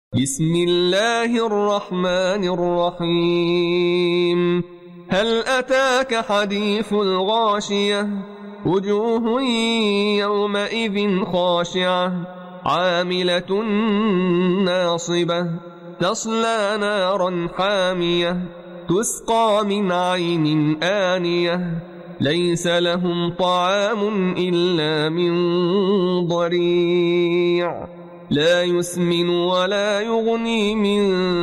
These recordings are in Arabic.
بسم الله الرحمن الرحيم هل أتاك حديث الغاشية وجوه يومئذ خاشعة عاملة ناصبة تصلى نارا حامية تسقى من عين آنية ليس لهم طعام إلا من ضريع لا يسمن ولا يغني من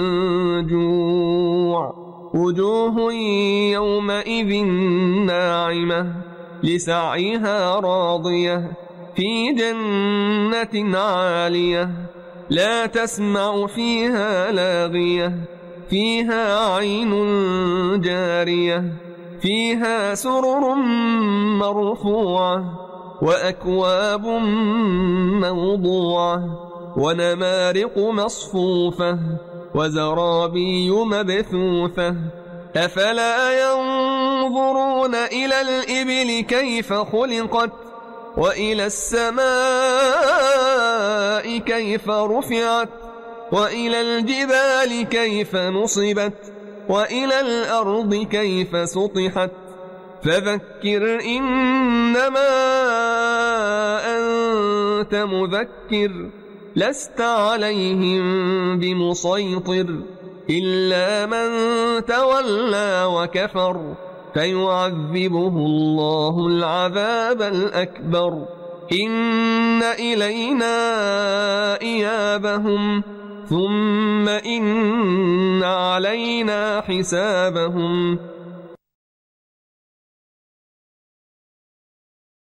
جوع وجوه يومئذ ناعمة لسعيها راضية في جنة عالية لا تسمع فيها لاغية فيها عين جارية فيها سرر مرفوعة وأكواب موضوعة ونمارق مصفوفة وزرابي مبثوثة أفلا ينظرون إلى الإبل كيف خلقت وإلى السماء كيف رفعت وإلى الجبال كيف نصبت وإلى الأرض كيف سطحت فذكر إنما أنت مذكر لست عليهم بمسيطر إلا من تولى وكفر فيعذبه الله العذاب الأكبر إن إلينا إيابهم ثم إن علينا حسابهم